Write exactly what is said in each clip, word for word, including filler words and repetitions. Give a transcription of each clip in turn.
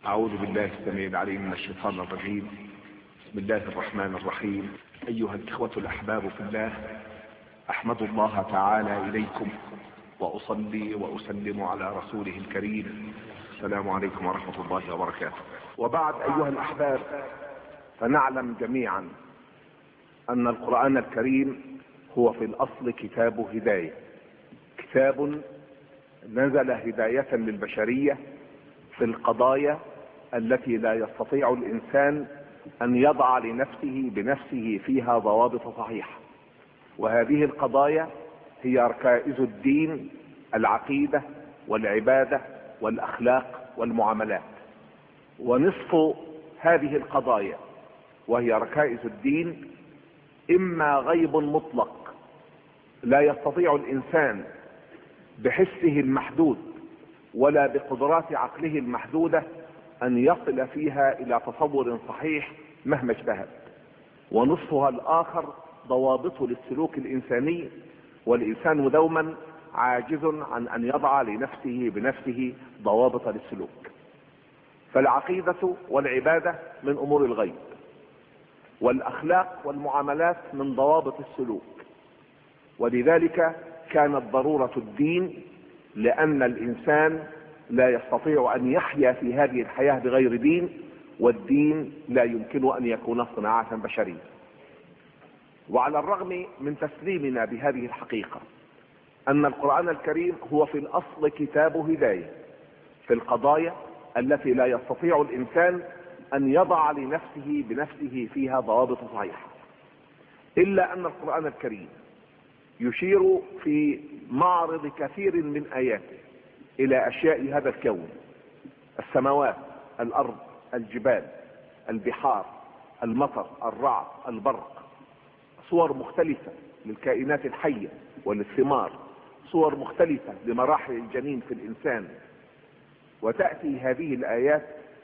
أعوذ بالله السميع العليم من الشيطان الرجيم. بسم الله الرحمن الرحيم. أيها الإخوة الأحباب في الله، أحمد الله تعالى إليكم وأصلي وأسلم على رسوله الكريم. السلام عليكم ورحمة الله وبركاته. وبعد أيها الأحباب، فنعلم جميعا أن القرآن الكريم هو في الأصل كتاب هداية، كتاب نزل هداية للبشرية في القضايا التي لا يستطيع الإنسان أن يضع لنفسه بنفسه فيها ضوابط صحيحة. وهذه القضايا هي ركائز الدين: العقيدة والعبادة والأخلاق والمعاملات. ونصف هذه القضايا وهي ركائز الدين إما غيب مطلق لا يستطيع الإنسان بحسه المحدود ولا بقدرات عقله المحدودة أن يصل فيها إلى تصور صحيح مهما اجتهد، ونصفها الآخر ضوابط للسلوك الإنساني، والإنسان دوما عاجز عن أن يضع لنفسه بنفسه ضوابط للسلوك. فالعقيدة والعبادة من أمور الغيب، والأخلاق والمعاملات من ضوابط السلوك. ولذلك كانت ضرورة الدين، لأن الإنسان لا يستطيع أن يحيا في هذه الحياة بغير دين، والدين لا يمكن أن يكون صناعة بشرية. وعلى الرغم من تسليمنا بهذه الحقيقة أن القرآن الكريم هو في الأصل كتاب هداية في القضايا التي لا يستطيع الإنسان أن يضع لنفسه بنفسه فيها ضوابط صحيحة، إلا أن القرآن الكريم يشير في معرض كثير من آياته إلى أشياء هذا الكون: السماوات، الأرض، الجبال، البحار، المطر، الرعد، البرق، صور مختلفة للكائنات الحية وللثمار، صور مختلفة لمراحل الجنين في الإنسان. وتأتي هذه الآيات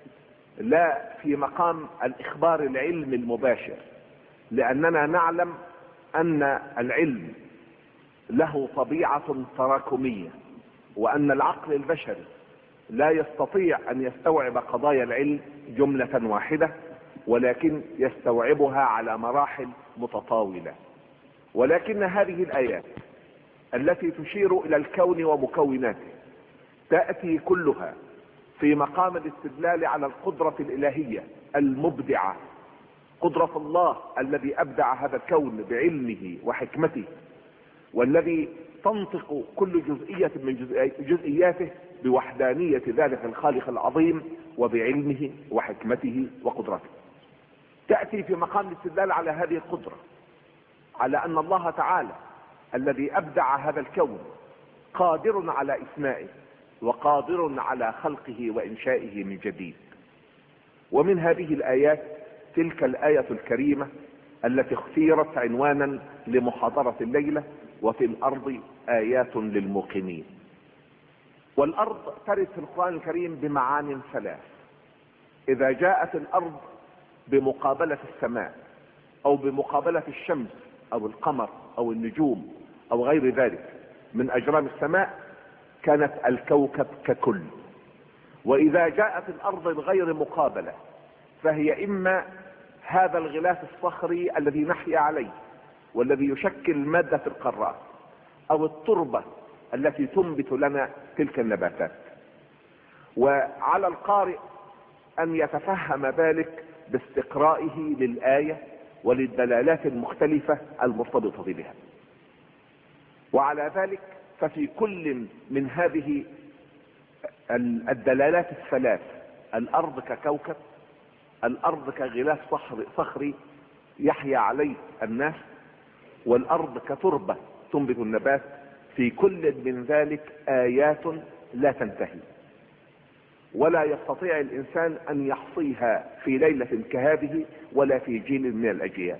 لا في مقام الإخبار العلمي المباشر، لأننا نعلم أن العلم له طبيعة تراكمية، وأن العقل البشري لا يستطيع أن يستوعب قضايا العلم جملة واحدة، ولكن يستوعبها على مراحل متطاولة. ولكن هذه الآيات التي تشير إلى الكون ومكوناته تأتي كلها في مقام الاستدلال على القدرة الإلهية المبدعة، قدرة الله الذي أبدع هذا الكون بعلمه وحكمته، والذي تنطق كل جزئية من جزئياته بوحدانية ذلك الخالق العظيم وبعلمه وحكمته وقدرته. تأتي في مقام الاستدلال على هذه القدرة، على أن الله تعالى الذي أبدع هذا الكون قادر على إسمائه وقادر على خلقه وإنشائه من جديد. ومن هذه الآيات تلك الآية الكريمة التي اختيرت عنوانا لمحاضرة الليلة: وفي الأرض آيات للموقنين. والأرض ترد في القرآن الكريم بمعان ثلاث. إذا جاءت الأرض بمقابلة السماء أو بمقابلة الشمس أو القمر أو النجوم أو غير ذلك من أجرام السماء، كانت الكوكب ككل. وإذا جاءت الأرض بغير مقابلة، فهي إما هذا الغلاف الصخري الذي نحيا عليه والذي يشكل مادة القارات، أو التربة التي تنبت لنا تلك النباتات. وعلى القارئ أن يتفهم ذلك باستقرائه للآية وللدلالات المختلفة المرتبطة بها. وعلى ذلك ففي كل من هذه الدلالات الثلاث: الأرض ككوكب، الأرض كغلاف صخري يحيا عليه الناس، والأرض كتربة تنبت النبات، في كل من ذلك آيات لا تنتهي، ولا يستطيع الإنسان أن يحصيها في ليلة كهذه ولا في جيل من الأجيال.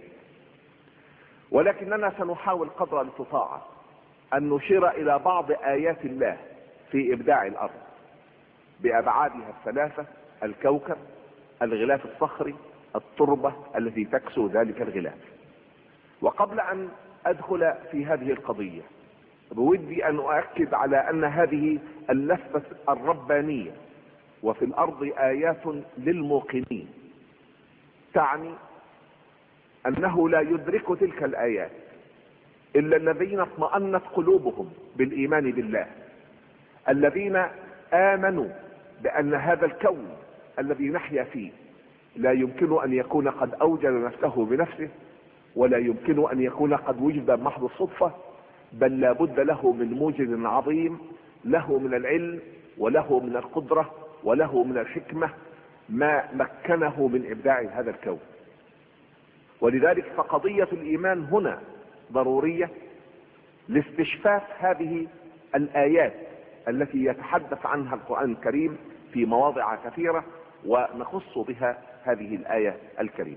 ولكننا سنحاول قدر الاستطاعة أن نشير إلى بعض آيات الله في إبداع الأرض بأبعادها الثلاثة: الكوكب، الغلاف الصخري، التربة التي تكسو ذلك الغلاف. وقبل أن أدخل في هذه القضية، بودي أن أؤكد على أن هذه اللفة الربانية وفي الأرض آيات للموقنين، تعني أنه لا يدرك تلك الآيات إلا الذين اطمأنت قلوبهم بالإيمان بالله، الذين آمنوا بأن هذا الكون الذي نحيا فيه لا يمكن أن يكون قد أوجد نفسه بنفسه، ولا يمكن أن يكون قد وجد محض الصدفة، بل لا بد له من موجد عظيم، له من العلم وله من القدرة وله من الحكمة ما مكنه من إبداع هذا الكون. ولذلك فقضية الإيمان هنا ضرورية لاستشفاف هذه الآيات التي يتحدث عنها القرآن الكريم في مواضع كثيرة، ونخص بها هذه الآية الكريمة.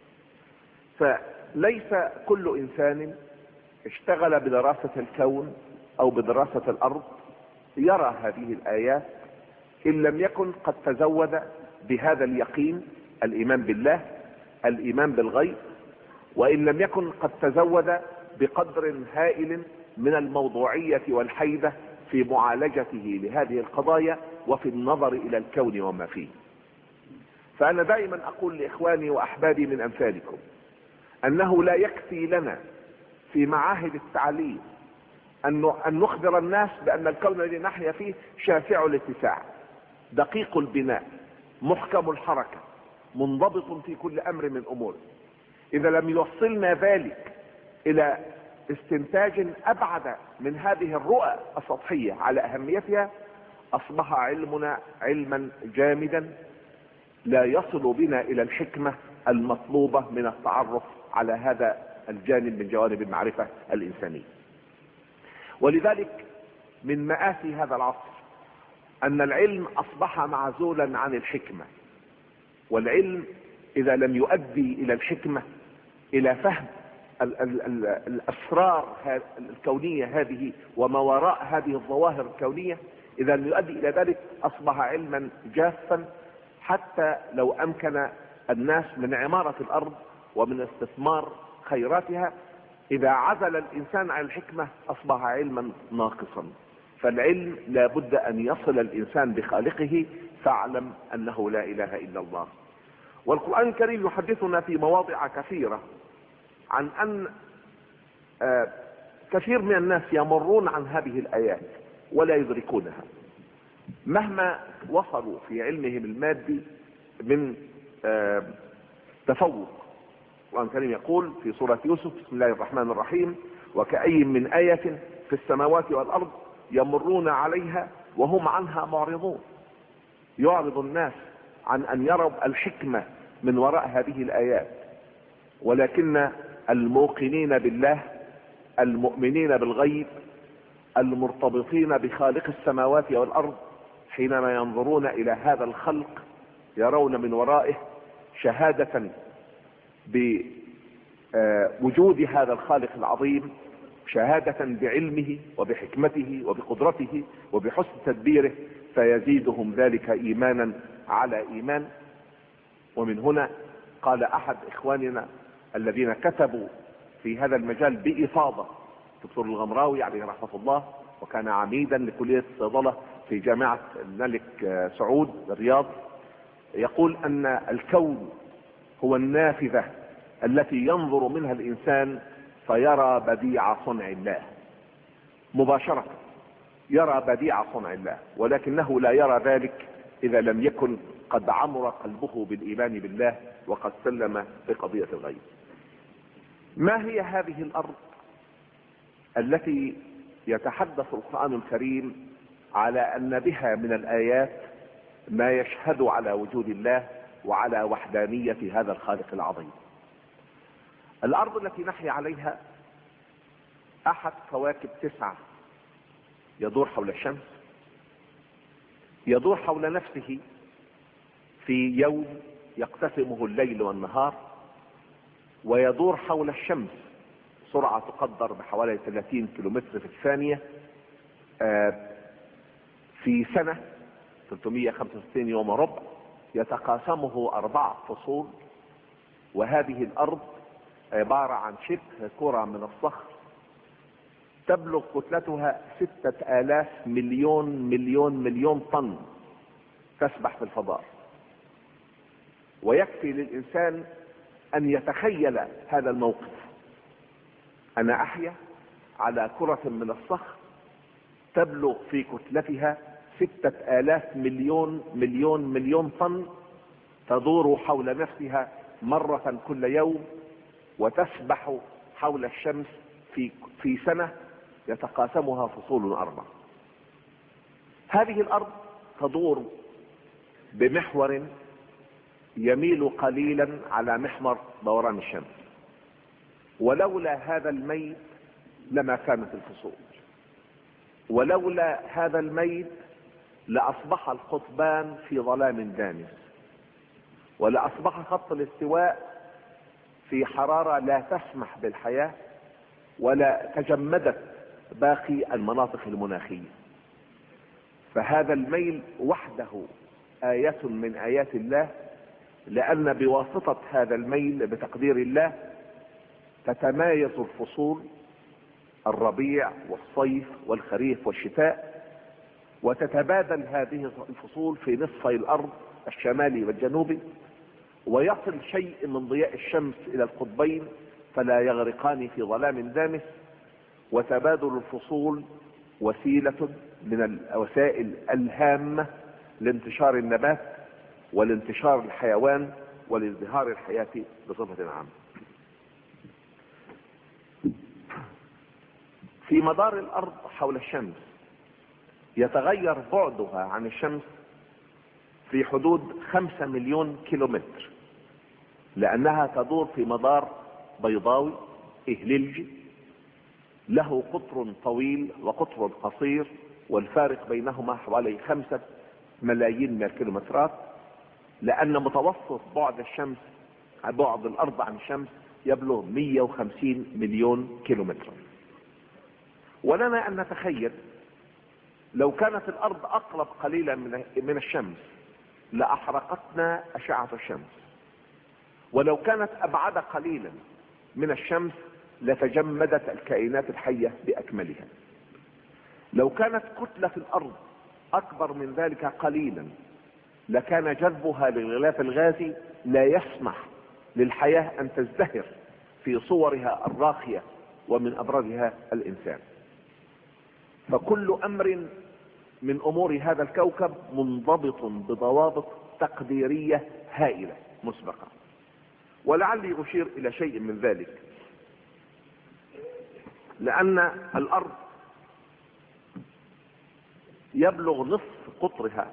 فليس كل إنسان اشتغل بدراسة الكون أو بدراسة الأرض يرى هذه الآيات إن لم يكن قد تزود بهذا اليقين، الإيمان بالله، الإيمان بالغيب، وإن لم يكن قد تزود بقدر هائل من الموضوعية والحيدة في معالجته لهذه القضايا وفي النظر إلى الكون وما فيه. فأنا دائما أقول لإخواني وأحبابي من أمثالكم أنه لا يكفي لنا في معاهد التعليم أن نخبر الناس بأن الكون الذي نحيا فيه شاسع الاتساع، دقيق البناء، محكم الحركة، منضبط في كل أمر من أموره. إذا لم يوصلنا ذلك إلى استنتاج أبعد من هذه الرؤى السطحية على أهميتها، أصبح علمنا علما جامدا لا يصل بنا إلى الحكمة المطلوبة من التعرف على هذا الجانب من جوانب المعرفة الإنسانية. ولذلك من مآسي هذا العصر أن العلم أصبح معزولا عن الحكمة، والعلم إذا لم يؤدي إلى الحكمة، إلى فهم ال ال ال الأسرار الكونية هذه وما وراء هذه الظواهر الكونية، إذا لم يؤدي إلى ذلك أصبح علما جافا، حتى لو أمكن الناس من عمارة الأرض ومن استثمار خيراتها، إذا عزل الإنسان عن الحكمة أصبح علما ناقصا. فالعلم لا بد أن يصل الإنسان بخالقه، فاعلم أنه لا إله إلا الله. والقرآن الكريم يحدثنا في مواضع كثيرة عن أن آه كثير من الناس يمرون عن هذه الآيات ولا يدركونها مهما وصلوا في علمهم المادي من آه تفوق. القرآن الكريم يقول في سورة يوسف: بسم الله الرحمن الرحيم: وكأي من آية في السماوات والأرض يمرون عليها وهم عنها معرضون. يعرض الناس عن أن يروا الحكمة من وراء هذه الآيات، ولكن الموقنين بالله، المؤمنين بالغيب، المرتبطين بخالق السماوات والأرض، حينما ينظرون إلى هذا الخلق يرون من ورائه شهادة بوجود هذا الخالق العظيم، شهادة بعلمه وبحكمته وبقدرته وبحسن تدبيره، فيزيدهم ذلك إيمانا على إيمان. ومن هنا قال أحد إخواننا الذين كتبوا في هذا المجال بإفاضة، دكتور الغمراوي عليه رحمة الله، وكان عميدا لكلية الصيدلة في جامعة الملك سعود الرياض، يقول أن الكون هو النافذة التي ينظر منها الإنسان فيرى بديع صنع الله مباشرة، يرى بديع صنع الله، ولكنه لا يرى ذلك إذا لم يكن قد عمر قلبه بالإيمان بالله وقد سلم بقضية الغيب. ما هي هذه الأرض التي يتحدث القرآن الكريم على أن بها من الآيات ما يشهد على وجود الله وعلى وحدانية هذا الخالق العظيم؟ الأرض التي نحيا عليها أحد كواكب تسعة يدور حول الشمس، يدور حول نفسه في يوم يقتسمه الليل والنهار، ويدور حول الشمس سرعة تقدر بحوالي ثلاثين كيلومتر في الثانية في سنة ثلاثمائة وخمسة وستين يوم وربع، يتقاسمه أربعة فصول. وهذه الأرض عبارة عن شبه كرة من الصخر تبلغ كتلتها ستة آلاف مليون مليون مليون طن، تسبح في الفضاء. ويكفي للإنسان أن يتخيل هذا الموقف: أنا أحيا على كرة من الصخر تبلغ في كتلتها ستة آلاف مليون مليون مليون طن، تدور حول نفسها مرة كل يوم، وتسبح حول الشمس في في سنة يتقاسمها فصول أربع. هذه الأرض تدور بمحور يميل قليلا على محور دوران الشمس، ولولا هذا الميل لما كانت الفصول، ولولا هذا الميل لأصبح القطبان في ظلام دامس، ولأصبح خط الاستواء في حرارة لا تسمح بالحياة، ولا تجمدت باقي المناطق المناخية. فهذا الميل وحده آية من آيات الله، لأن بواسطة هذا الميل بتقدير الله تتمايز الفصول: الربيع والصيف والخريف والشتاء، وتتبادل هذه الفصول في نصفي الأرض الشمالي والجنوبي، ويصل شيء من ضياء الشمس إلى القطبين فلا يغرقان في ظلام دامس. وتبادل الفصول وسيلة من الوسائل الهامة لانتشار النبات ولانتشار الحيوان ولازدهار الحياة بصفة عامة. في مدار الأرض حول الشمس يتغير بعدها عن الشمس في حدود خمسة مليون كيلومتر، لأنها تدور في مدار بيضاوي إهليلجي له قطر طويل وقطر قصير، والفارق بينهما حوالي خمسة ملايين من الكيلومترات، لأن متوسط بعد الشمس بعد الأرض عن الشمس يبلغ مئة وخمسين مليون كيلومتر. ولنا أن نتخيل لو كانت الأرض أقرب قليلا من الشمس لأحرقتنا أشعة الشمس، ولو كانت أبعد قليلا من الشمس لتجمدت الكائنات الحية بأكملها. لو كانت كتلة الأرض أكبر من ذلك قليلا لكان جذبها للغلاف الغازي لا يسمح للحياة أن تزدهر في صورها الراقية، ومن أبرزها الإنسان. فكل أمر من أمور هذا الكوكب منضبط بضوابط تقديرية هائلة مسبقة. ولعلي أشير إلى شيء من ذلك، لأن الأرض يبلغ نصف قطرها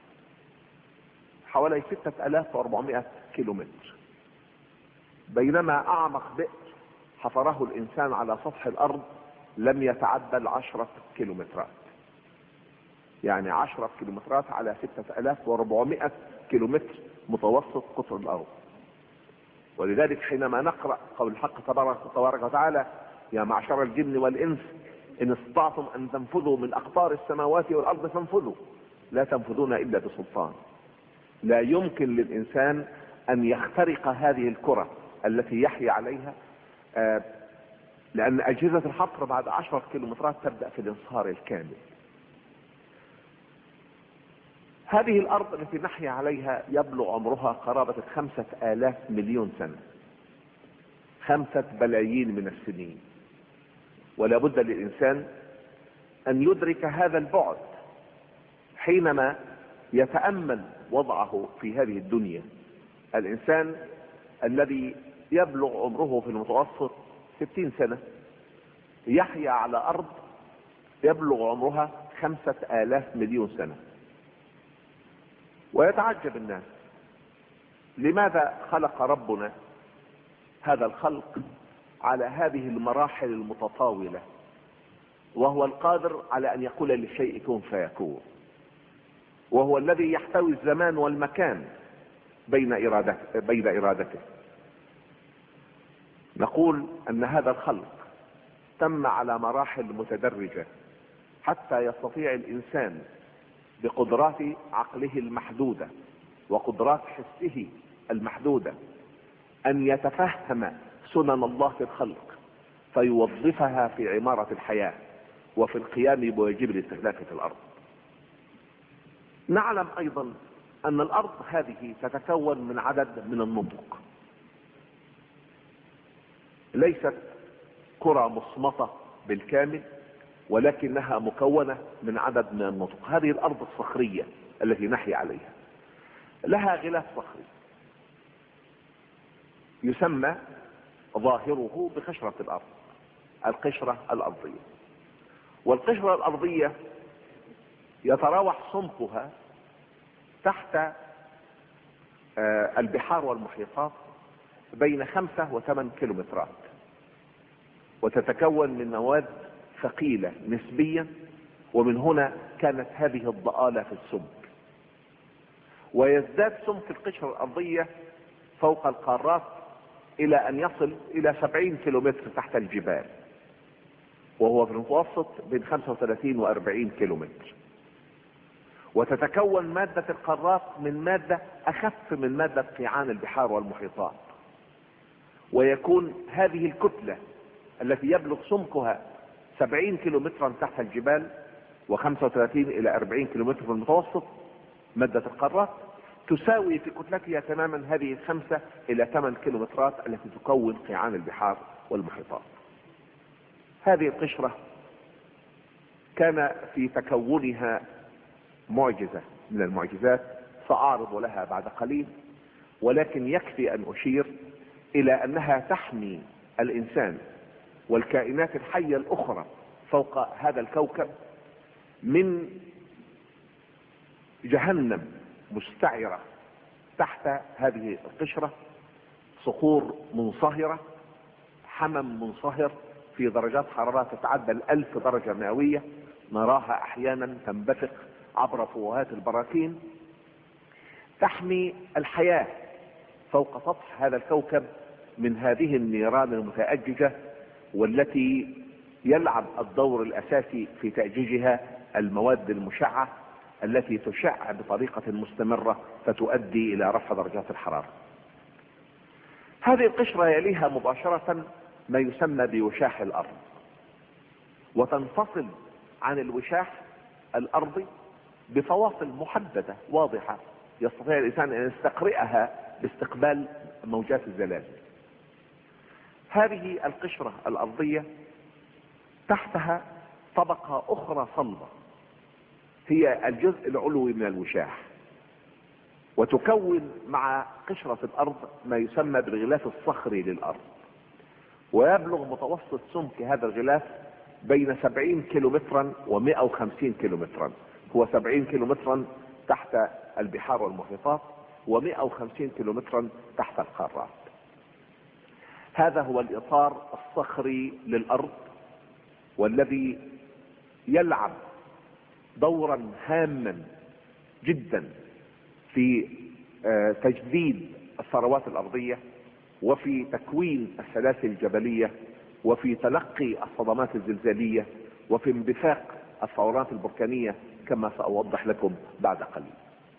حوالي ستة آلاف وأربعمائة كيلومتر، بينما أعمق بئر حفره الإنسان على سطح الأرض لم يتعدى العشرة كيلومترات، يعني عشرة كيلومترات على ستة آلاف وأربعمائة كيلومتر متوسط قطر الأرض. ولذلك حينما نقرأ قول الحق تبارك وتعالى: يا معشر الجن والإنس إن استطعتم أن تنفذوا من أقطار السماوات والأرض فانفذوا لا تنفذون إلا بسلطان. لا يمكن للإنسان أن يخترق هذه الكرة التي يحيا عليها، آه لأن أجهزة الحفر بعد عشرة كيلومترات تبدأ في الانصهار الكامل. هذه الأرض التي نحيا عليها يبلغ عمرها قرابة خمسة آلاف مليون سنة، خمسة بلايين من السنين. ولا بد للإنسان أن يدرك هذا البعد حينما يتأمل وضعه في هذه الدنيا. الإنسان الذي يبلغ عمره في المتوسط ستين سنة يحيا على أرض يبلغ عمرها خمسة آلاف مليون سنة. ويتعجب الناس لماذا خلق ربنا هذا الخلق على هذه المراحل المتطاولة، وهو القادر على أن يقول للشيء كن فيكون، وهو الذي يحتوي الزمان والمكان بين إرادته, بين إرادته. نقول أن هذا الخلق تم على مراحل متدرجة حتى يستطيع الإنسان بقدرات عقله المحدودة وقدرات حسه المحدودة أن يتفهم سنن الله في الخلق فيوظفها في عمارة الحياة وفي القيام بواجب الاستهلاك في الأرض. نعلم أيضا ان الارض هذه تتكون من عدد من النطق، ليست كرة مصمتة بالكامل، ولكنها مكونة من عدد من النطق. هذه الارض الصخرية التي نحيا عليها لها غلاف صخري يسمى ظاهره بقشرة الارض، القشرة الارضية. والقشرة الارضية يتراوح سمكها تحت البحار والمحيطات بين خمسة وثمان كيلومترات، وتتكون من مواد ثقيلة نسبيا، ومن هنا كانت هذه الضآلة في السمك. ويزداد سمك القشرة الارضية فوق القارات الى ان يصل الى سبعين كيلومتر تحت الجبال، وهو في المتوسط بين خمسة وثلاثين واربعين كيلومتر. وتتكون مادة القارات من مادة اخف من مادة قيعان البحار والمحيطات، ويكون هذه الكتلة التي يبلغ سمكها سبعين كيلومترا تحت الجبال وخمسة وثلاثين الى اربعين كيلومتر في المتوسط مادة القارات، تساوي في كتلتها تماما هذه الخمسة الى ثمان كيلومترات التي تكون قيعان البحار والمحيطات. هذه القشرة كان في تكونها معجزة من المعجزات سأعرض لها بعد قليل، ولكن يكفي ان اشير الى انها تحمي الانسان والكائنات الحية الاخرى فوق هذا الكوكب من جهنم مستعرة تحت هذه القشرة، صخور منصهرة، حمم منصهر في درجات حرارة تتعدى الألف درجة مئوية، نراها أحيانا تنبثق عبر فوهات البراكين، تحمي الحياة فوق سطح هذا الكوكب من هذه النيران المتأججة، والتي يلعب الدور الأساسي في تأجيجها المواد المشعة التي تشع بطريقة مستمرة فتؤدي إلى رفع درجات الحرارة. هذه القشرة يليها مباشرة ما يسمى بوشاح الأرض، وتنفصل عن الوشاح الأرضي بفواصل محددة واضحة يستطيع الإنسان أن يستقرئها باستقبال موجات الزلازل. هذه القشرة الأرضية تحتها طبقة أخرى صلبة هي الجزء العلوي من الوشاح، وتكون مع قشرة الأرض ما يسمى بالغلاف الصخري للأرض، ويبلغ متوسط سمك هذا الغلاف بين سبعين كيلومترا ومئة وخمسين كيلومترا. هو سبعين كيلومترا تحت البحار والمحيطات ومئة وخمسين كيلومترا تحت القارات. هذا هو الإطار الصخري للأرض، والذي يلعب دورا هاما جدا في تجديد الثروات الأرضية، وفي تكوين السلاسل الجبلية، وفي تلقي الصدمات الزلزالية، وفي انبثاق الثورات البركانية كما سأوضح لكم بعد قليل.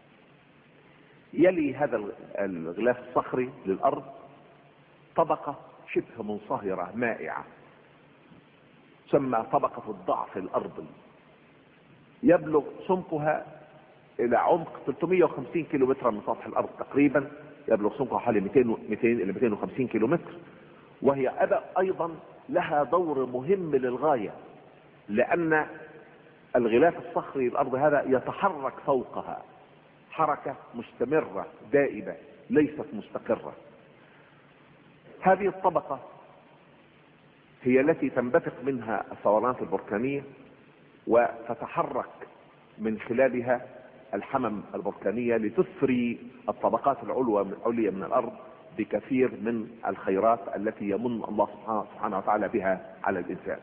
يلي هذا الغلاف الصخري للأرض طبقة شبه منصهرة مائعة تسمى طبقة الضعف الأرضي، يبلغ سمكها إلى عمق ثلاثمئة وخمسين كيلومتر من سطح الأرض تقريبا، يبلغ سمكها حوالي مئتين إلى مئتين وخمسين كيلومتر. وهي أيضا لها دور مهم للغاية، لأن الغلاف الصخري للأرض هذا يتحرك فوقها حركة مستمرة دائمة ليست مستقرة. هذه الطبقة هي التي تنبثق منها الثورات البركانية، وتتحرك من خلالها الحمم البركانية لتثري الطبقات العليا من الأرض بكثير من الخيرات التي يمن الله سبحانه وتعالى بها على الإنسان.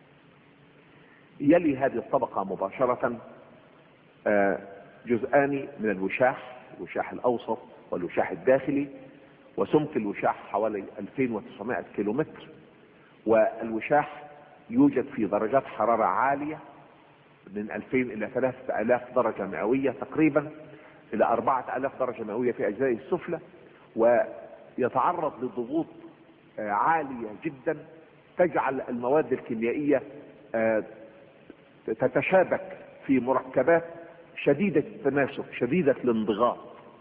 يلي هذه الطبقة مباشرة جزءان من الوشاح، الوشاح الأوسط والوشاح الداخلي، وسمك الوشاح حوالي ألفين وتسعمائة كيلومتر، والوشاح يوجد في درجات حرارة عالية من ألفين إلى ثلاثة آلاف درجة مئوية تقريبا إلى أربعة آلاف درجة مئوية في أجزائه السفلى، ويتعرض لضغوط عالية جدا تجعل المواد الكيميائية تتشابك في مركبات شديدة التماسك، شديدة الانضغاط،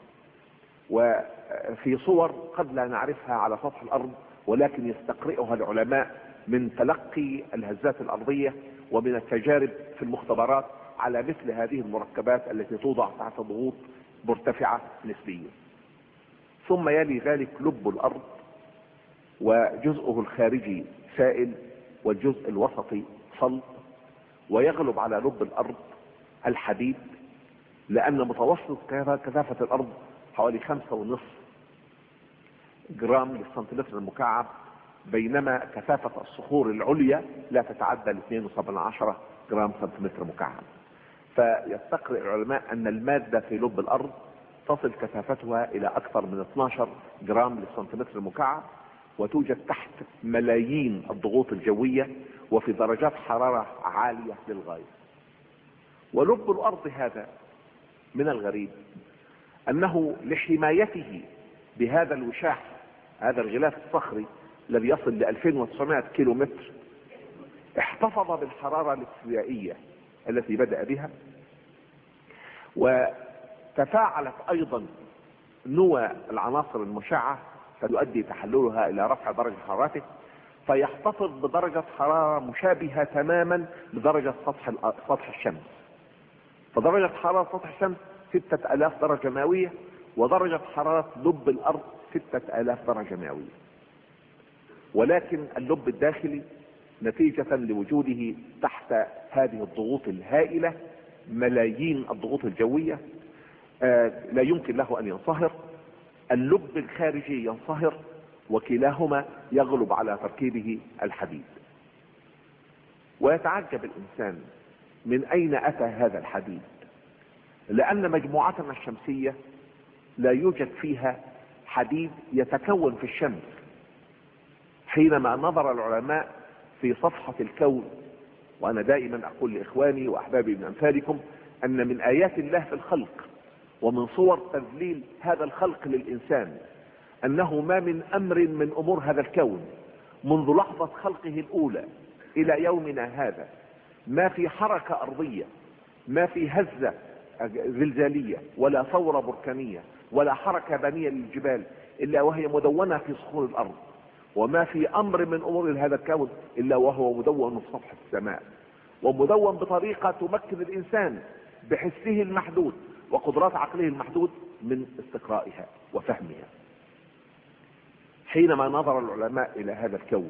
وفي صور قد لا نعرفها على سطح الأرض، ولكن يستقرئها العلماء من تلقي الهزات الأرضية ومن التجارب في المختبرات على مثل هذه المركبات التي توضع تحت ضغوط مرتفعة نسبيا. ثم يلي ذلك لب الأرض، وجزءه الخارجي سائل والجزء الوسطي صلب، ويغلب على لب الأرض الحديد، لأن متوسط كثافة الأرض حوالي خمسة ونصف جرام للسنتيمتر المكعب، بينما كثافة الصخور العليا لا تتعدى اثنين وسبعة عشرة جرام سنتيمتر مكعب. فيستقرئ العلماء أن المادة في لب الأرض تصل كثافتها إلى أكثر من اثناشر جرام للسنتيمتر المكعب، وتوجد تحت ملايين الضغوط الجوية وفي درجات حرارة عالية للغاية. ولب الأرض هذا من الغريب أنه لحمايته بهذا الوشاح، هذا الغلاف الصخري الذي يصل ل ألفين وتسعمائة كيلو متر، احتفظ بالحرارة الاستوائية التي بدأ بها، وتفاعلت أيضا نوى العناصر المشعة فتؤدي تحللها إلى رفع درجة حرارته، فيحتفظ بدرجة حرارة مشابهة تماما لدرجة سطح سطح الشمس. فدرجة حرارة سطح الشمس ستة آلاف درجة مئوية، ودرجة حرارة لب الأرض ستة آلاف درجة مئوية. ولكن اللب الداخلي نتيجة لوجوده تحت هذه الضغوط الهائلة، ملايين الضغوط الجوية، آه لا يمكن له أن ينصهر. اللب الخارجي ينصهر، وكلاهما يغلب على تركيبه الحديد. ويتعجب الإنسان من أين أتى هذا الحديد، لأن مجموعتنا الشمسية لا يوجد فيها حديد يتكون في الشمس. حينما نظر العلماء في صفحة الكون، وأنا دائما أقول لإخواني وأحبابي من أمثالكم أن من آيات الله في الخلق ومن صور تذليل هذا الخلق للإنسان أنه ما من أمر من أمور هذا الكون منذ لحظة خلقه الأولى إلى يومنا هذا ما في حركة أرضية، ما في هزة زلزالية ولا ثورة بركانية ولا حركة بنية للجبال إلا وهي مدونة في صخور الأرض، وما في أمر من أمور هذا الكون إلا وهو مدون في سطح السماء، ومدون بطريقة تمكن الإنسان بحسه المحدود وقدرات عقله المحدود من استقرائها وفهمها. حينما نظر العلماء إلى هذا الكون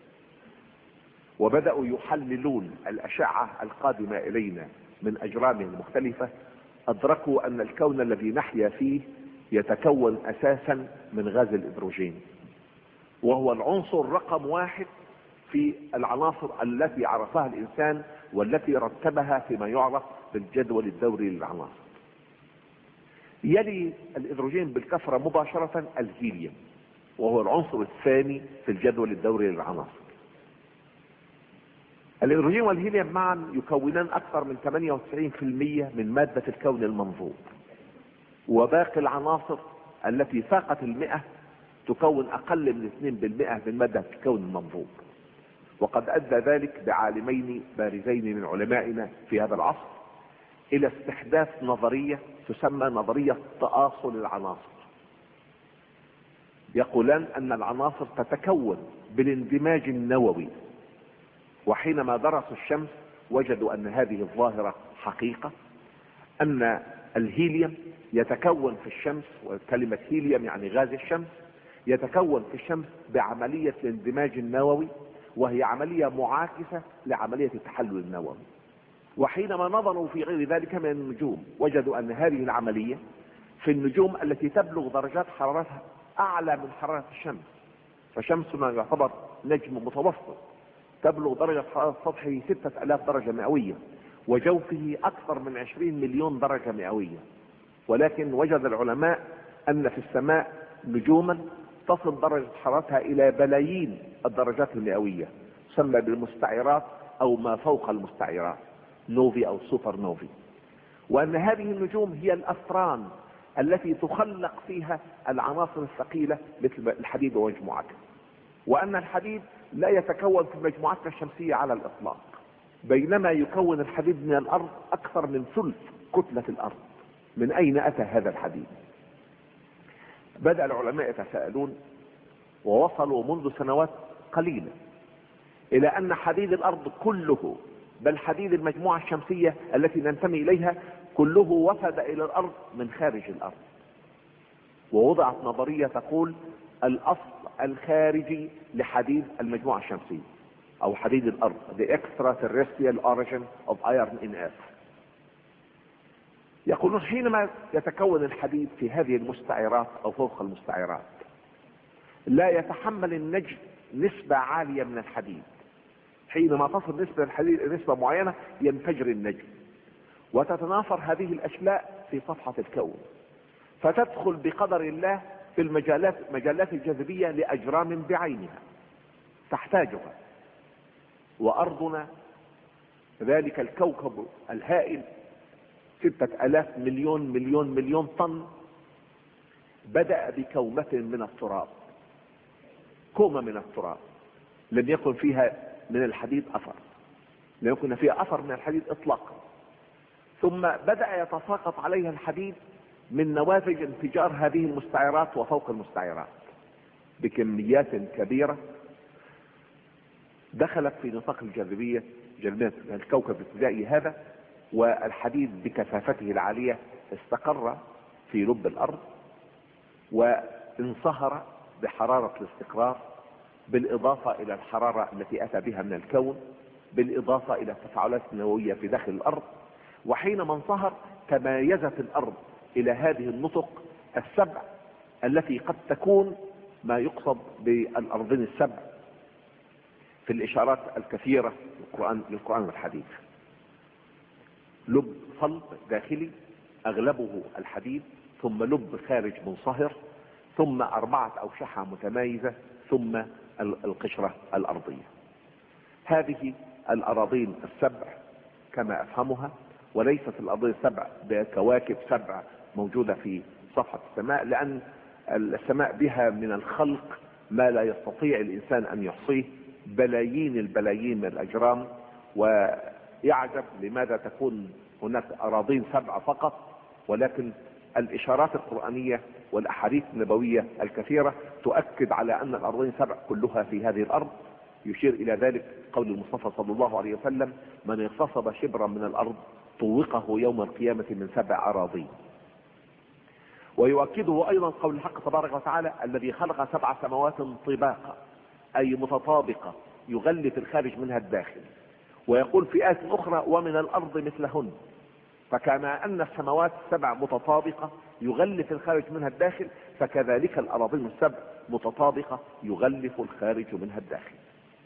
وبدأوا يحللون الأشعة القادمة إلينا من أجرامه المختلفة، أدركوا أن الكون الذي نحيا فيه يتكون أساسا من غاز الهيدروجين، وهو العنصر رقم واحد في العناصر التي عرفها الإنسان والتي رتبها فيما يعرف بالجدول الدوري للعناصر. يلي الهيدروجين بالكثرة مباشرة الهيليوم، وهو العنصر الثاني في الجدول الدوري للعناصر. الهيدروجين والهيليوم معا يكونان أكثر من ثمانية وتسعين بالمئة من مادة الكون المنظور، وباقي العناصر التي فاقت المئة تكون أقل من اثنين بالمئة من مادة الكون المنظور. وقد أدى ذلك بعالمين بارزين من علمائنا في هذا العصر إلى استحداث نظرية تسمى نظرية تآصل العناصر. يقولان أن العناصر تتكون بالاندماج النووي، وحينما درسوا الشمس وجدوا أن هذه الظاهرة حقيقة، أن الهيليوم يتكون في الشمس، وكلمة هيليوم يعني غاز الشمس، يتكون في الشمس بعملية الاندماج النووي، وهي عملية معاكسة لعملية التحلل النووي. وحينما نظروا في غير ذلك من النجوم وجدوا أن هذه العملية في النجوم التي تبلغ درجات حرارتها أعلى من حرارة الشمس، فشمسنا يعتبر نجم متوسط تبلغ درجة حرارة سطحه ستة آلاف درجة مئوية، وجوفه أكثر من عشرين مليون درجة مئوية. ولكن وجد العلماء أن في السماء نجوما تصل درجة حرارتها إلى بلايين الدرجات المئوية، تسمى بالمستعرات أو ما فوق المستعرات، نوفي أو سوبر نوفي. وأن هذه النجوم هي الأفران التي تخلق فيها العناصر الثقيلة مثل الحديد ومجموعته، وأن الحديد لا يتكون في مجموعتنا الشمسية على الإطلاق، بينما يكون الحديد من الأرض أكثر من ثلث كتلة الارض. من اين اتى هذا الحديد؟ بدأ العلماء يتساءلون ووصلوا منذ سنوات قليلة الى ان حديد الارض كله، بل حديد المجموعة الشمسية التي ننتمي اليها كله، وفد الى الارض من خارج الارض. ووضعت نظرية تقول الاصل الخارجي لحديد المجموعة الشمسية او حديد الارض the extraterrestrial origin of iron in earth. يقولون حينما يتكون الحديد في هذه المستعرات او فوق المستعرات لا يتحمل النجم نسبة عالية من الحديد. حينما تصل نسبة الحديد نسبة معينة ينفجر النجم، وتتناثر هذه الاشلاء في صفحة الكون، فتدخل بقدر الله في المجالات مجالات الجاذبية لاجرام بعينها تحتاجها. وارضنا ذلك الكوكب الهائل ستة الاف مليون مليون مليون طن بدأ بكومة من التراب، كومة من التراب لم يكن فيها من الحديد اثر، لم يكن فيها اثر من الحديد اطلاقا. ثم بدأ يتساقط عليها الحديد من نوافذ انفجار هذه المستعرات وفوق المستعرات بكميات كبيرة دخلت في نطاق الجاذبية جاذبية الكوكب الفضائي هذا، والحديد بكثافته العالية استقر في لب الارض وانصهر بحرارة الاستقرار، بالاضافة الى الحرارة التي اتى بها من الكون، بالاضافة الى التفاعلات النووية في داخل الارض. وحينما انصهر تمايزت الارض الى هذه النطق السبع التي قد تكون ما يقصد بالارضين السبع في الاشارات الكثيرة للقرآن, للقرآن والحديث. لب صلب داخلي اغلبه الحديد، ثم لب خارج منصهر، ثم اربعة اوشحة متمايزة، ثم القشرة الارضية. هذه الاراضين السبع كما افهمها، وليست الارضين السبع بكواكب سبع موجودة في صفحة السماء، لان السماء بها من الخلق ما لا يستطيع الانسان ان يحصيه، بلايين البلايين من الاجرام. ويعجب لماذا تكون هناك اراضين سبع فقط، ولكن الاشارات القرآنية والاحاديث النبوية الكثيرة تؤكد على ان الارضين سبع كلها في هذه الارض. يشير الى ذلك قول المصطفى صلى الله عليه وسلم: من اغتصب شبرا من الارض طوقه يوم القيامة من سبع اراضين. ويؤكده ايضا قول الحق تبارك وتعالى: الذي خلق سبع سماوات طباقا، اي متطابقة يغلف الخارج منها الداخل. ويقول في آية اخرى: ومن الارض مثلهن. فكما ان السماوات السبع متطابقة يغلف الخارج منها الداخل، فكذلك الاراضين السبع متطابقة يغلف الخارج منها الداخل.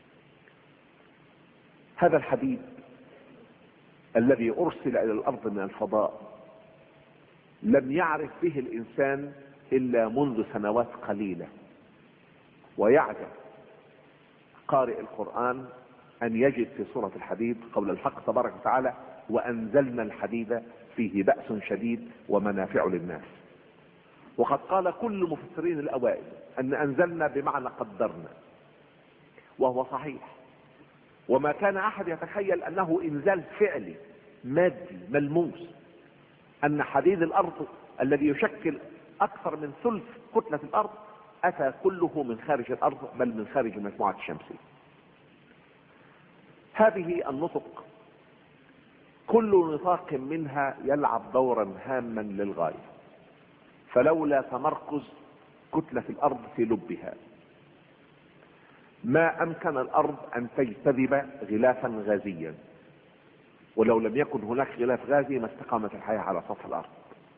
هذا الحديد الذي ارسل الى الارض من الفضاء لم يعرف به الانسان الا منذ سنوات قليلة. ويعجب قارئ القرآن ان يجد في سورة الحديد قول الحق تبارك وتعالى: وانزلنا الحديد فيه بأس شديد ومنافع للناس. وقد قال كل مفسرين الاوائل ان انزلنا بمعنى قدرنا، وهو صحيح. وما كان احد يتخيل انه انزال فعلي مادي ملموس، ان حديد الارض الذي يشكل اكثر من ثلث كتلة الارض اتى كله من خارج الارض، بل من خارج المجموعة الشمسية. هذه النطق كل نطاق منها يلعب دورا هاما للغاية، فلولا تمركز كتلة الارض في لبها ما امكن الارض ان تجتذب غلافا غازيا، ولو لم يكن هناك غلاف غازي ما استقامت الحياة على سطح الارض.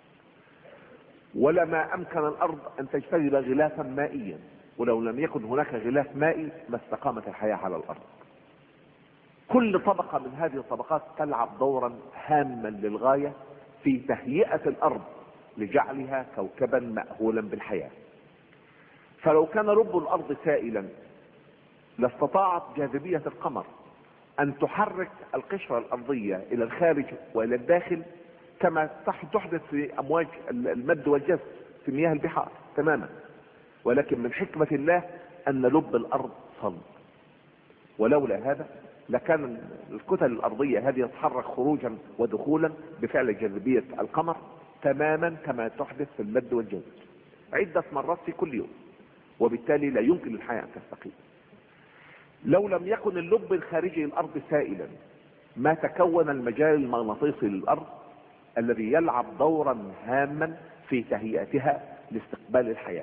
ولما امكن الارض ان تجتذب غلافا مائيا، ولو لم يكن هناك غلاف مائي ما استقامت الحياة على الارض. كل طبقة من هذه الطبقات تلعب دورا هاما للغاية في تهيئة الارض لجعلها كوكبا مأهولا بالحياة. فلو كان لب الارض سائلا لاستطاعت جاذبية القمر ان تحرك القشرة الارضية الى الخارج والى الداخل كما تحدث في امواج المد والجزر في مياه البحار تماما. ولكن من حكمة الله ان لب الارض صلب، ولولا هذا لكان الكتل الارضية هذه تتحرك خروجا ودخولا بفعل جاذبية القمر تماما كما تحدث في المد والجزر عدة مرات في كل يوم، وبالتالي لا يمكن للحياة ان تستقيم. لو لم يكن اللب الخارجي للارض سائلا ما تكون المجال المغناطيسي للارض الذي يلعب دورا هاما في تهيئتها لاستقبال الحياة.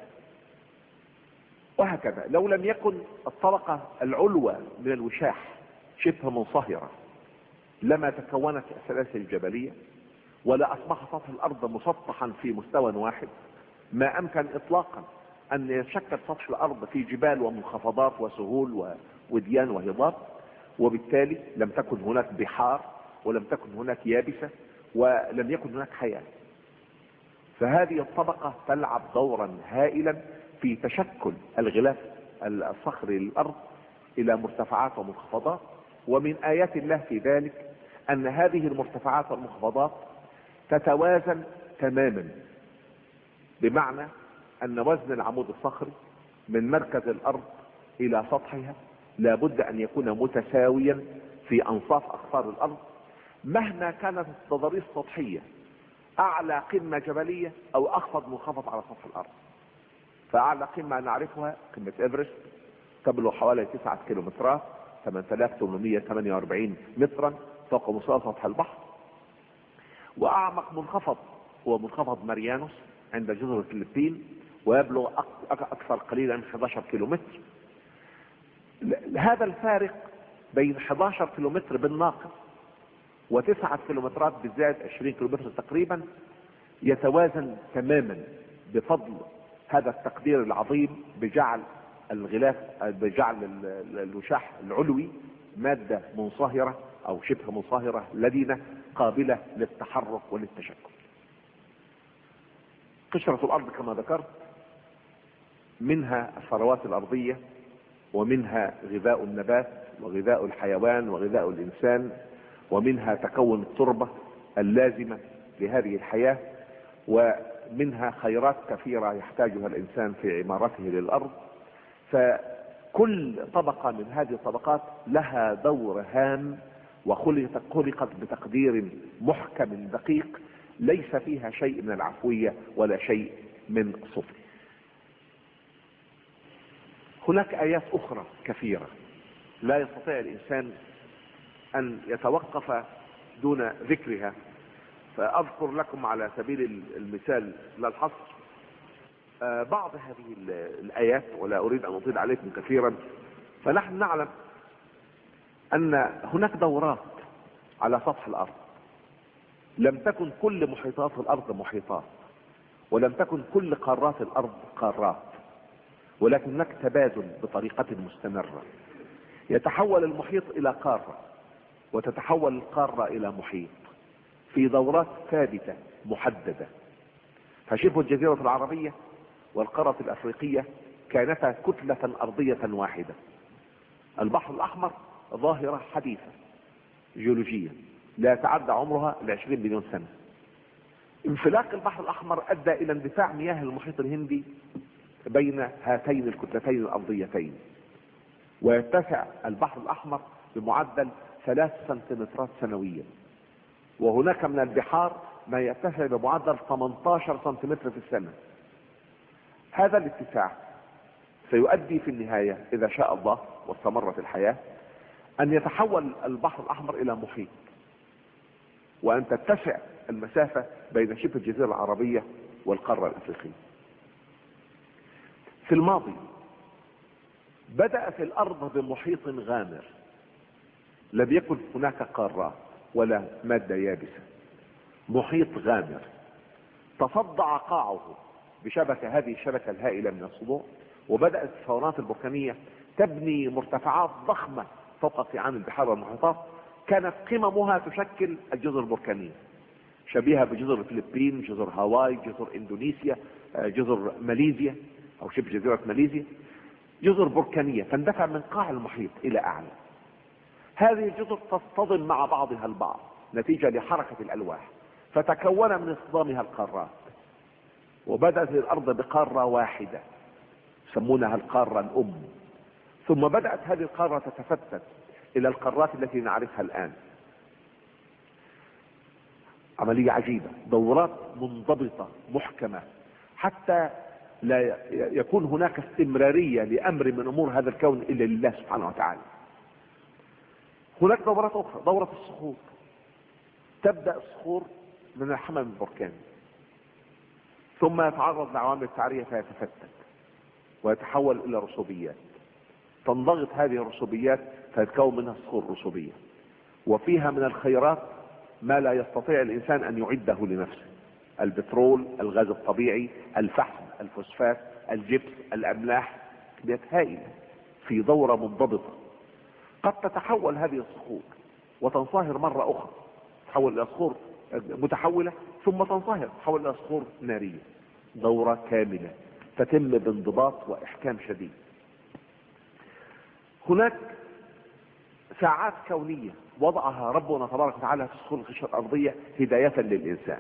وهكذا لو لم يكن الطبقة العلوى من الوشاح شبه منصهرة لما تكونت السلاسل الجبلية، ولا اصبح سطح الارض مسطحا في مستوى واحد. ما امكن اطلاقا ان يتشكل سطح الارض في جبال ومنخفضات وسهول ووديان وهضاب، وبالتالي لم تكن هناك بحار ولم تكن هناك يابسة ولم يكن هناك حياة. فهذه الطبقة تلعب دورا هائلا في تشكل الغلاف الصخري للارض الى مرتفعات ومنخفضات. ومن ايات الله في ذلك ان هذه المرتفعات والمنخفضات تتوازن تماما، بمعنى ان وزن العمود الصخري من مركز الارض الى سطحها لابد ان يكون متساويا في انصاف اقطار الارض، مهما كانت التضاريس السطحية اعلى قمة جبلية او اخفض منخفض على سطح الارض. فاعلى قمة نعرفها قمة ايفرست تبلغ حوالي تسعة كيلومترات ثمانية آلاف وثمانمائة وثمانية وأربعين مترا فوق مستوى سطح البحر. واعمق منخفض هو منخفض ماريانوس عند جزر الفلبين ويبلغ اكثر قليلا من احد عشر كيلومتر. هذا الفارق بين احد عشر كيلومتر بالناقص وتسعة كيلومترات بالزائد عشرين كيلومتر تقريبا يتوازن تماما بفضل هذا التقدير العظيم بجعل الغلاف بجعل الوشاح العلوي مادة منصهرة او شبه منصهرة لدينة قابلة للتحرك وللتشكل. قشرة الارض كما ذكرت منها الثروات الارضية ومنها غذاء النبات وغذاء الحيوان وغذاء الانسان، ومنها تكون التربة اللازمة لهذه الحياة، ومنها خيرات كثيرة يحتاجها الانسان في عمارته للارض. فكل طبقة من هذه الطبقات لها دور هام وخلقت بتقدير محكم دقيق ليس فيها شيء من العفوية ولا شيء من الصفر. هناك آيات أخرى كثيرة لا يستطيع الإنسان أن يتوقف دون ذكرها، فأذكر لكم على سبيل المثال لا الحصر بعض هذه الآيات ولا أريد أن أطيل عليكم كثيرا. فنحن نعلم أن هناك دورات على سطح الأرض، لم تكن كل محيطات الأرض محيطات، ولم تكن كل قارات الأرض قارات، ولكن هناك تبادل بطريقة مستمرة. يتحول المحيط إلى قارة وتتحول القارة إلى محيط في دورات ثابتة محددة. فشبه الجزيرة العربية والقارة الأفريقية كانتا كتلة أرضية واحدة. البحر الأحمر ظاهرة حديثة جيولوجيا لا يتعدى عمرها العشرين مليون سنة. انفلاق البحر الأحمر أدى إلى اندفاع مياه المحيط الهندي بين هاتين الكتلتين الأرضيتين، ويتسع البحر الأحمر بمعدل ثلاث سنتيمترات سنويا، وهناك من البحار ما يتسع بمعدل ثمانية عشر سنتيمتر في السنة. هذا الاتساع سيؤدي في النهاية إذا شاء الله واستمرت الحياة أن يتحول البحر الأحمر إلى محيط، وأن تتسع المسافة بين شبه الجزيرة العربية والقارة الأفريقية. في الماضي بدأت الأرض بمحيط غامر، لم يكن هناك قارات ولا مادة يابسة، محيط غامر تصدع قاعه بشبكة، هذه الشبكة الهائلة من الصدوع، وبدأت الثورات البركانية تبني مرتفعات ضخمة فوق قيعان البحار والمحيطات كانت قممها تشكل الجزر البركانية شبيهة بجزر الفلبين، جزر هاواي، جزر اندونيسيا، جزر ماليزيا او شبه جزيرة ماليزيا، جزر بركانية تندفع من قاع المحيط الى اعلى. هذه الجزر تصطدم مع بعضها البعض نتيجة لحركة الالواح، فتكون من اصطدامها القارات، وبدأت الارض بقارة واحدة يسمونها القارة الام. ثم بدأت هذه القارة تتفتت الى القارات التي نعرفها الان. عملية عجيبة، دورات منضبطة محكمة حتى لا يكون هناك استمرارية لأمر من أمور هذا الكون إلا لله سبحانه وتعالى. هناك دورات أخرى، دورة الصخور. تبدأ الصخور من الحمم البركاني، ثم يتعرض لعوامل التعرية فيتفتت ويتحول إلى رسوبيات، تنضغط هذه الرسوبيات فيتكون منها صخور رسوبية، وفيها من الخيرات ما لا يستطيع الإنسان أن يعده لنفسه: البترول، الغاز الطبيعي، الفحم، الفوسفات، الجبس، الأملاح، كميات هائلة في دورة منضبطة. قد تتحول هذه الصخور وتنصهر مرة أخرى، تتحول إلى صخور متحولة ثم تنصهر، تتحول إلى صخور نارية. دورة كاملة تتم بانضباط وإحكام شديد. هناك ساعات كونية وضعها ربنا تبارك وتعالى في صخور القشرة الأرضية هداية للإنسان.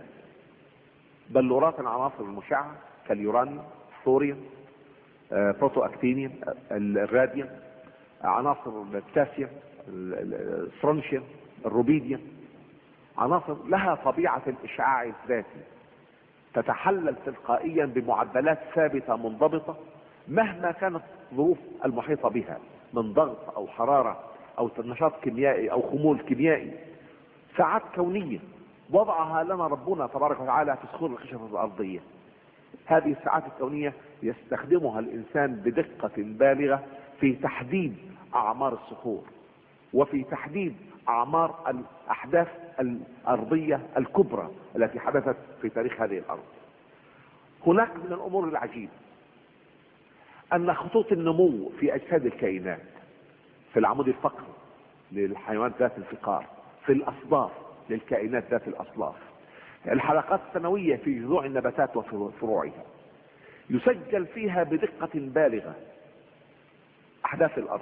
بلورات العناصر المشعة كاليورانيوم، الثوريوم، بروتو اكتينيوم، الراديوم، عناصر البوتاسيوم، الفرنشيوم، الروبيديوم، عناصر لها طبيعة الإشعاع الذاتي، تتحلل تلقائيا بمعدلات ثابتة منضبطة مهما كانت الظروف المحيطة بها من ضغط أو حرارة أو نشاط كيميائي أو خمول كيميائي. ساعات كونية وضعها لنا ربنا تبارك وتعالى في صخور القشرة الأرضية. هذه الساعات الكونية يستخدمها الإنسان بدقة بالغة في تحديد أعمار الصخور وفي تحديد أعمار الأحداث الأرضية الكبرى التي حدثت في تاريخ هذه الأرض. هناك من الأمور العجيبة أن خطوط النمو في أجساد الكائنات، في العمود الفقري للحيوانات ذات الفقار، في الأصداف للكائنات ذات الأصلاف، الحلقات السنوية في جذوع النباتات وفروعها، يسجل فيها بدقة بالغة أحداث الأرض.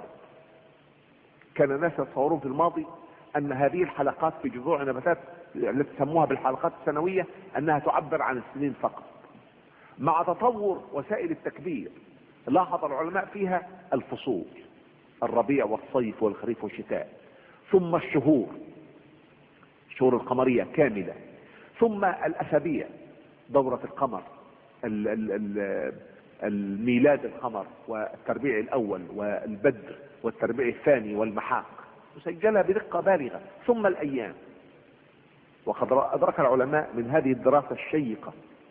كان الناس يتصورون في الماضي أن هذه الحلقات في جذوع النباتات التي سموها بالحلقات السنوية أنها تعبر عن السنين فقط. مع تطور وسائل التكبير لاحظ العلماء فيها الفصول: الربيع والصيف والخريف والشتاء، ثم الشهور، الشهور القمرية كاملة، ثم الأسابيع، دورة القمر، ال ال ال الميلاد القمر والتربيع الأول والبدر والتربيع الثاني والمحاق، مسجلة بدقة بالغة، ثم الأيام. وقد أدرك العلماء من هذه الدراسة الشيقة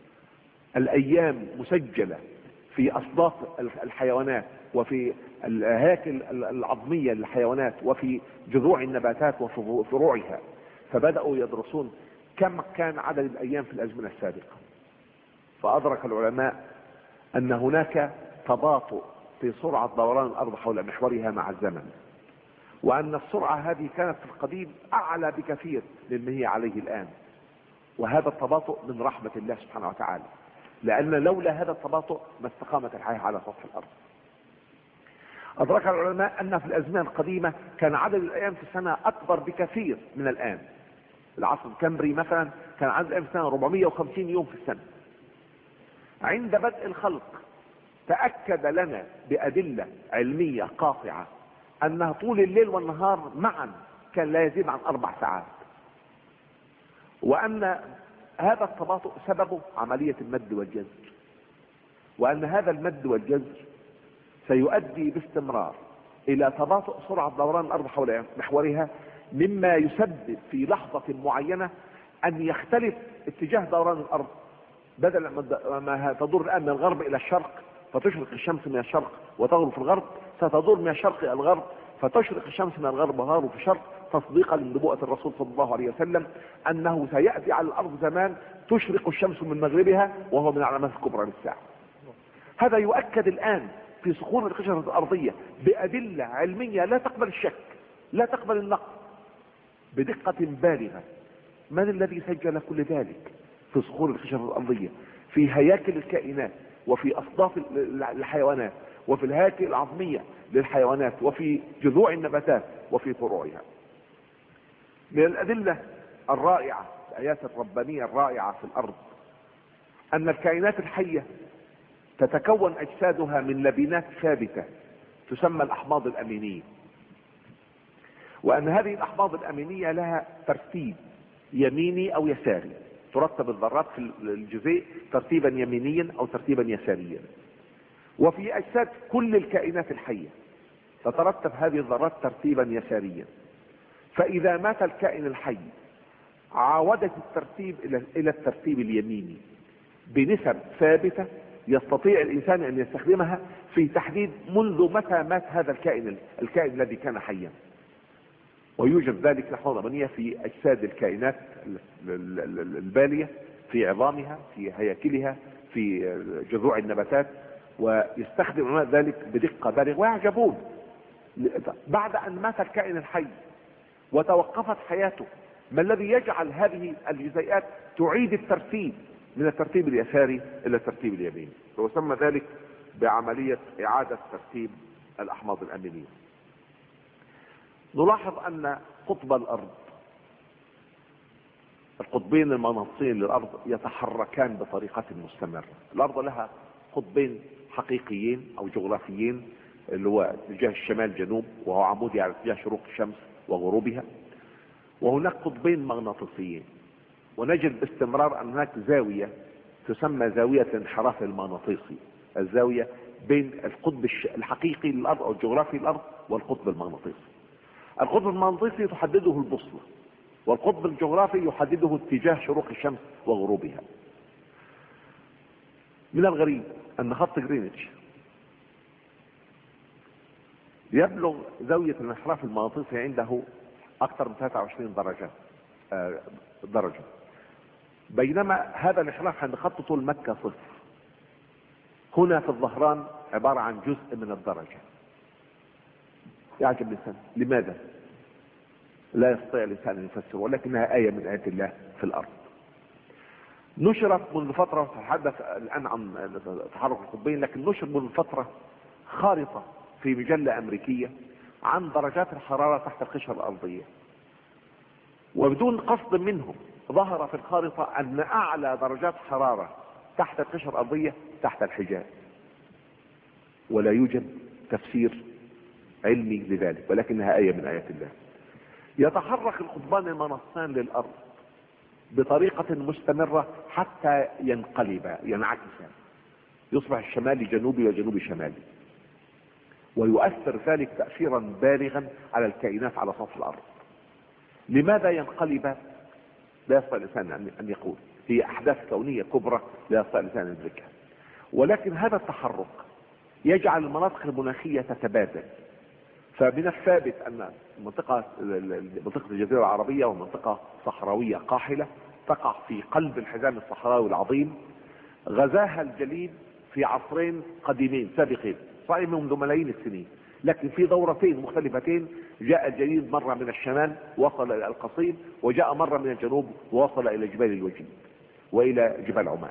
الأيام مسجلة في أصداف الحيوانات وفي الهياكل العظمية للحيوانات وفي جذوع النباتات وفي فروعها، فبدأوا يدرسون كم كان عدد الأيام في الأزمنة السابقة. فأدرك العلماء أن هناك تباطؤ في سرعة دوران الأرض حول محورها مع الزمن، وأن السرعة هذه كانت في القديم أعلى بكثير مما هي عليه الآن. وهذا التباطؤ من رحمة الله سبحانه وتعالى، لأن لولا هذا التباطؤ ما استقامت الحياة على سطح الأرض. أدرك العلماء أن في الأزمنة القديمة كان عدد الأيام في السنة أكبر بكثير من الآن. العصر الكمبري مثلا كان عدد الأيام في السنة أربعمائة وخمسين يوم في السنة. عند بدء الخلق تأكد لنا بأدلة علمية قاطعة أن طول الليل والنهار معا كان لا يزيد عن أربع ساعات، وأن هذا التباطؤ سببه عملية المد والجزر، وأن هذا المد والجزر سيؤدي باستمرار إلى تباطؤ سرعة دوران الأرض حول محورها، مما يسبب في لحظة معينة أن يختلف اتجاه دوران الأرض. بدل ما تدور الآن من الغرب إلى الشرق فتشرق الشمس من الشرق وتغرب في الغرب، ستدور من الشرق إلى الغرب فتشرق الشمس من الغرب وتغرب في الشرق، تصديقا لنبوءة الرسول صلى الله عليه وسلم أنه سيأتي على الأرض زمان تشرق الشمس من مغربها، وهو من العلامات الكبرى للساعة. هذا يؤكد الآن في صخور القشرة الأرضية بأدلة علمية لا تقبل الشك، لا تقبل النقد، بدقة بالغة. من الذي سجل كل ذلك في صخور القشرة الأرضية، في هياكل الكائنات وفي أصداف الحيوانات وفي الهياكل العظمية للحيوانات وفي جذوع النباتات وفي فروعها؟ من الأدلة الرائعة، الآيات الربانية الرائعة في الأرض، أن الكائنات الحية تتكون أجسادها من لبنات ثابتة تسمى الأحماض الأمينية، وأن هذه الأحماض الأمينية لها ترتيب يميني أو يساري، ترتب الذرات في الجزيء ترتيبا يمينيا أو ترتيبا يساريا. وفي أجساد كل الكائنات الحية تترتب هذه الذرات ترتيبا يساريا. فإذا مات الكائن الحي عاودت الترتيب إلى الترتيب اليميني بنسب ثابتة يستطيع الإنسان أن يستخدمها في تحديد منذ متى مات هذا الكائن الكائن الذي كان حيا. ويوجد ذلك الأحماض الأمينية في أجساد الكائنات البالية، في عظامها، في هياكلها، في جذوع النباتات، ويستخدم ذلك بدقة بالغة ويعجبون. بعد أن مات الكائن الحي وتوقفت حياته، ما الذي يجعل هذه الجزيئات تعيد الترتيب من الترتيب اليساري إلى الترتيب اليميني؟ ويسمى ذلك بعملية إعادة ترتيب الأحماض الأمينية. نلاحظ أن قطب الأرض، القطبين المغناطيسيين للأرض يتحركان بطريقة مستمرة. الأرض لها قطبين حقيقيين أو جغرافيين، اللي هو اتجاه الشمال جنوب وهو عمودي على اتجاه شروق الشمس وغروبها، وهناك قطبين مغناطيسيين. ونجد باستمرار أن هناك زاوية تسمى زاوية الانحراف المغناطيسي، الزاوية بين القطب الحقيقي للأرض أو الجغرافي للأرض والقطب المغناطيسي. القطب المغناطيسي تحدده البوصلة، والقطب الجغرافي يحدده اتجاه شروق الشمس وغروبها. من الغريب أن خط جرينتش يبلغ زاوية الانحراف المغناطيسي عنده أكثر من ثلاثة وعشرين درجة آه درجة، بينما هذا الانحراف عند خط طول مكة صفر. هنا في الظهران عبارة عن جزء من الدرجة. يعجب الإنسان لماذا؟ لا يستطيع الإنسان أن يفسر، ولكنها آية من آيات الله في الأرض. نشرت منذ فترة، تتحدث الآن عن تحرك القطبين، لكن نشر منذ فترة خارطة في مجلة أمريكية عن درجات الحرارة تحت القشرة الأرضية، وبدون قصد منهم ظهر في الخارطة أن أعلى درجات حرارة تحت القشرة الأرضية تحت الحجاز، ولا يوجد تفسير علمي لذلك، ولكنها آية من آيات الله. يتحرك القطبان المغناطيسيان للأرض بطريقة مستمرة حتى ينقلبا ينعكسا، يصبح الشمالي جنوبي وجنوبي شمالي، ويؤثر ذلك تأثيرا بالغا على الكائنات على سطح الأرض. لماذا ينقلب؟ لا يستطيع الإنسان أن يقول، هي أحداث كونية كبرى لا يستطيع الإنسان أن يدركها، ولكن هذا التحرك يجعل المناطق المناخية تتبادل. فمن الثابت أن منطقة منطقة الجزيرة العربية ومنطقة صحراوية قاحلة تقع في قلب الحزام الصحراوي العظيم، غزاها الجليد في عصرين قديمين سابقين صحيح منذ ملايين السنين، لكن في دورتين مختلفتين جاء الجليد مرة من الشمال وصل إلى القصيم، وجاء مرة من الجنوب ووصل إلى جبال الوجيد وإلى جبال عمان.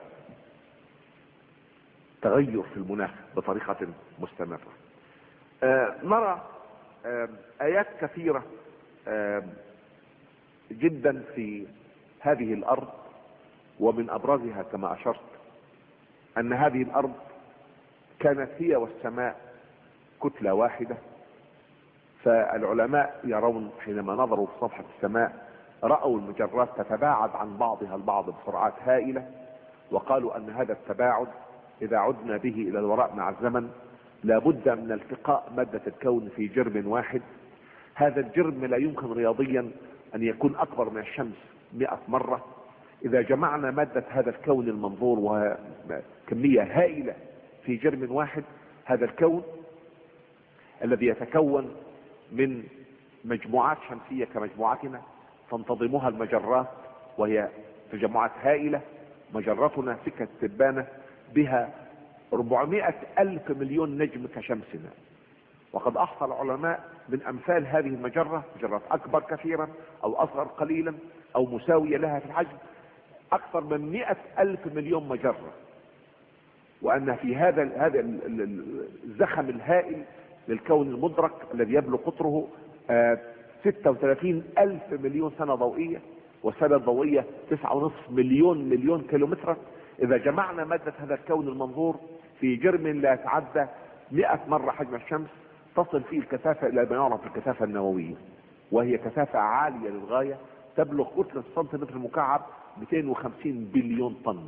تغير في المناخ بطريقة مستمرة. آه نرى آه آيات كثيرة آه جدا في هذه الأرض، ومن أبرزها كما أشرت أن هذه الأرض كانت هي والسماء كتلة واحدة. فالعلماء يرون حينما نظروا في صفحة السماء رأوا المجرات تتباعد عن بعضها البعض بسرعات هائلة، وقالوا أن هذا التباعد إذا عدنا به إلى الوراء مع الزمن لابد من التقاء مادة الكون في جرم واحد. هذا الجرم لا يمكن رياضيا أن يكون أكبر من الشمس مئة مرة. إذا جمعنا مادة هذا الكون المنظور وكمية هائلة في جرم واحد، هذا الكون الذي يتكون من مجموعات شمسية كمجموعتنا تنتظمها المجرات وهي تجمعات هائلة. مجرتنا سكة التبانة بها أربعمائة ألف مليون نجم كشمسنا، وقد أحصى العلماء من أمثال هذه المجرة، مجرات أكبر كثيرا أو أصغر قليلا أو مساوية لها في الحجم، أكثر من مئة ألف مليون مجرة، وأن في هذا هذا الزخم الهائل للكون المدرك الذي يبلغ قطره ستة وثلاثين ألف مليون سنة ضوئية، والسنة الضوئية تسعة ونصف مليون مليون كيلومتر. إذا جمعنا مادة هذا الكون المنظور في جرم لا يتعدى مئة مرة حجم الشمس تصل فيه الكثافة إلى ما يعرف بالكثافة النووية، وهي كثافة عالية للغاية، تبلغ كتلة السنتيمتر المكعب مئتين وخمسين بليون طن.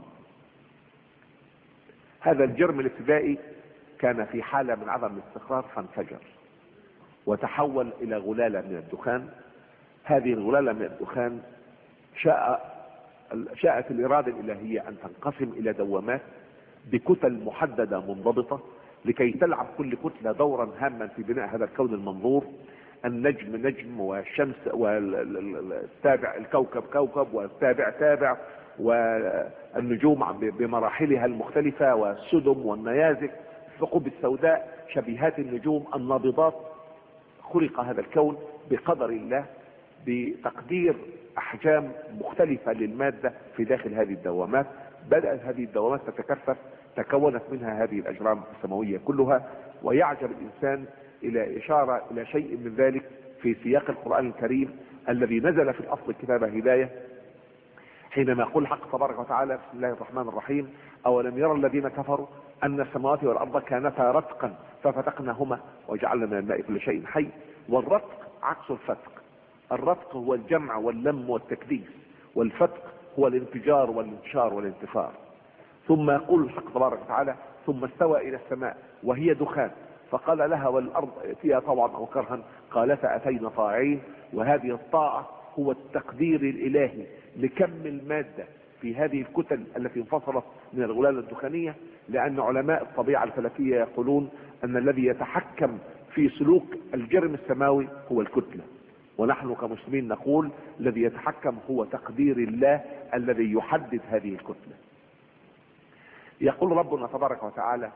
هذا الجرم الابتدائي كان في حالة من عدم الاستقرار فانفجر وتحول الى غلالة من الدخان. هذه الغلالة من الدخان شاء شاءت الإرادة الإلهية أن تنقسم إلى دوامات بكتل محددة منضبطة لكي تلعب كل كتلة دورا هاما في بناء هذا الكون المنظور. النجم نجم، والشمس والتابع الكوكب كوكب، والتابع تابع، والنجوم بمراحلها المختلفة، والسدم والنيازك، الثقوب السوداء، شبيهات النجوم، النابضات. خلق هذا الكون بقدر الله بتقدير احجام مختلفة للمادة في داخل هذه الدوامات. بدأت هذه الدوامات تتكثف، تكونت منها هذه الاجرام السماوية كلها. ويعجب الانسان الى اشارة الى شيء من ذلك في سياق القرآن الكريم الذي نزل في الاصل كتاب هداية، حينما يقول الحق تبارك وتعالى: بسم الله الرحمن الرحيم: اولم يرى الذين كفروا ان السماوات والارض كانتا رتقا ففتقناهما وجعلنا من الماء كل شيء حي. والرتق عكس الفتق. الرتق هو الجمع واللم والتكديس، والفتق هو الانفجار والانتشار والانتفار. ثم يقول الحق تبارك وتعالى: ثم استوى الى السماء وهي دخان فقال لها والارض ائتيا طوعا او كرها قالتا اتينا طاعين. وهذه الطاعة هو التقدير الالهي لكم المادة في هذه الكتل التي انفصلت من الغلالة الدخانية، لان علماء الطبيعة الفلكية يقولون ان الذي يتحكم في سلوك الجرم السماوي هو الكتلة، ونحن كمسلمين نقول الذي يتحكم هو تقدير الله الذي يحدد هذه الكتلة. يقول ربنا تبارك وتعالى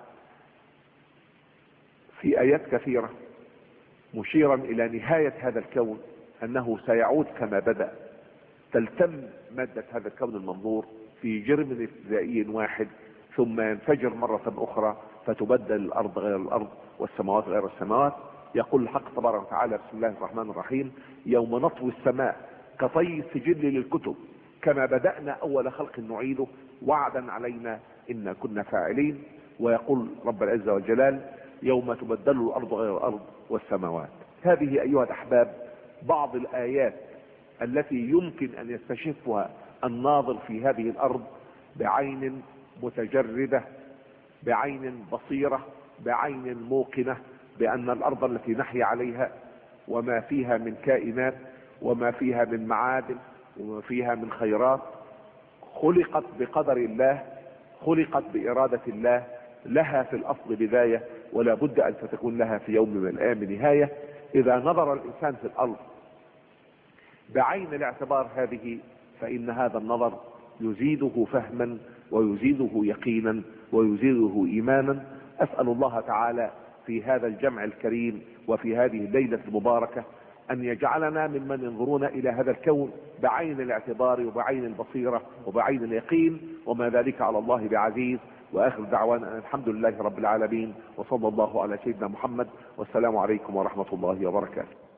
في آيات كثيرة مشيرا إلى نهاية هذا الكون أنه سيعود كما بدأ، تلتم مادة هذا الكون المنظور في جرم ابتدائي واحد ثم ينفجر مرة أخرى فتبدل الأرض غير الأرض والسماوات غير السماوات. يقول الحق تبارك وتعالى: بسم الله الرحمن الرحيم: يوم نطوي السماء كطي السجل للكتب كما بدأنا أول خلق نعيده وعدا علينا إنا كنا فاعلين. ويقول رب العزة والجلال: يوم تبدل الأرض غير الأرض والسماوات. هذه أيها الأحباب بعض الآيات التي يمكن أن يستشفها الناظر في هذه الأرض بعين متجردة، بعين بصيرة، بعين موقنة بأن الأرض التي نحيا عليها وما فيها من كائنات وما فيها من معادن وما فيها من خيرات خلقت بقدر الله، خلقت بإرادة الله، لها في الأصل بداية ولا بد أن تكون لها في يوم من الأيام نهاية. إذا نظر الإنسان في الأرض بعين الاعتبار هذه فإن هذا النظر يزيده فهما ويزيده يقينا ويزيده إيمانا. أسأل الله تعالى في هذا الجمع الكريم وفي هذه الليلة المباركة أن يجعلنا ممن ينظرون إلى هذا الكون بعين الاعتبار وبعين البصيرة وبعين اليقين، وما ذلك على الله بعزيز. وآخر دعوانا الحمد لله رب العالمين، وصلى الله على سيدنا محمد، والسلام عليكم ورحمة الله وبركاته.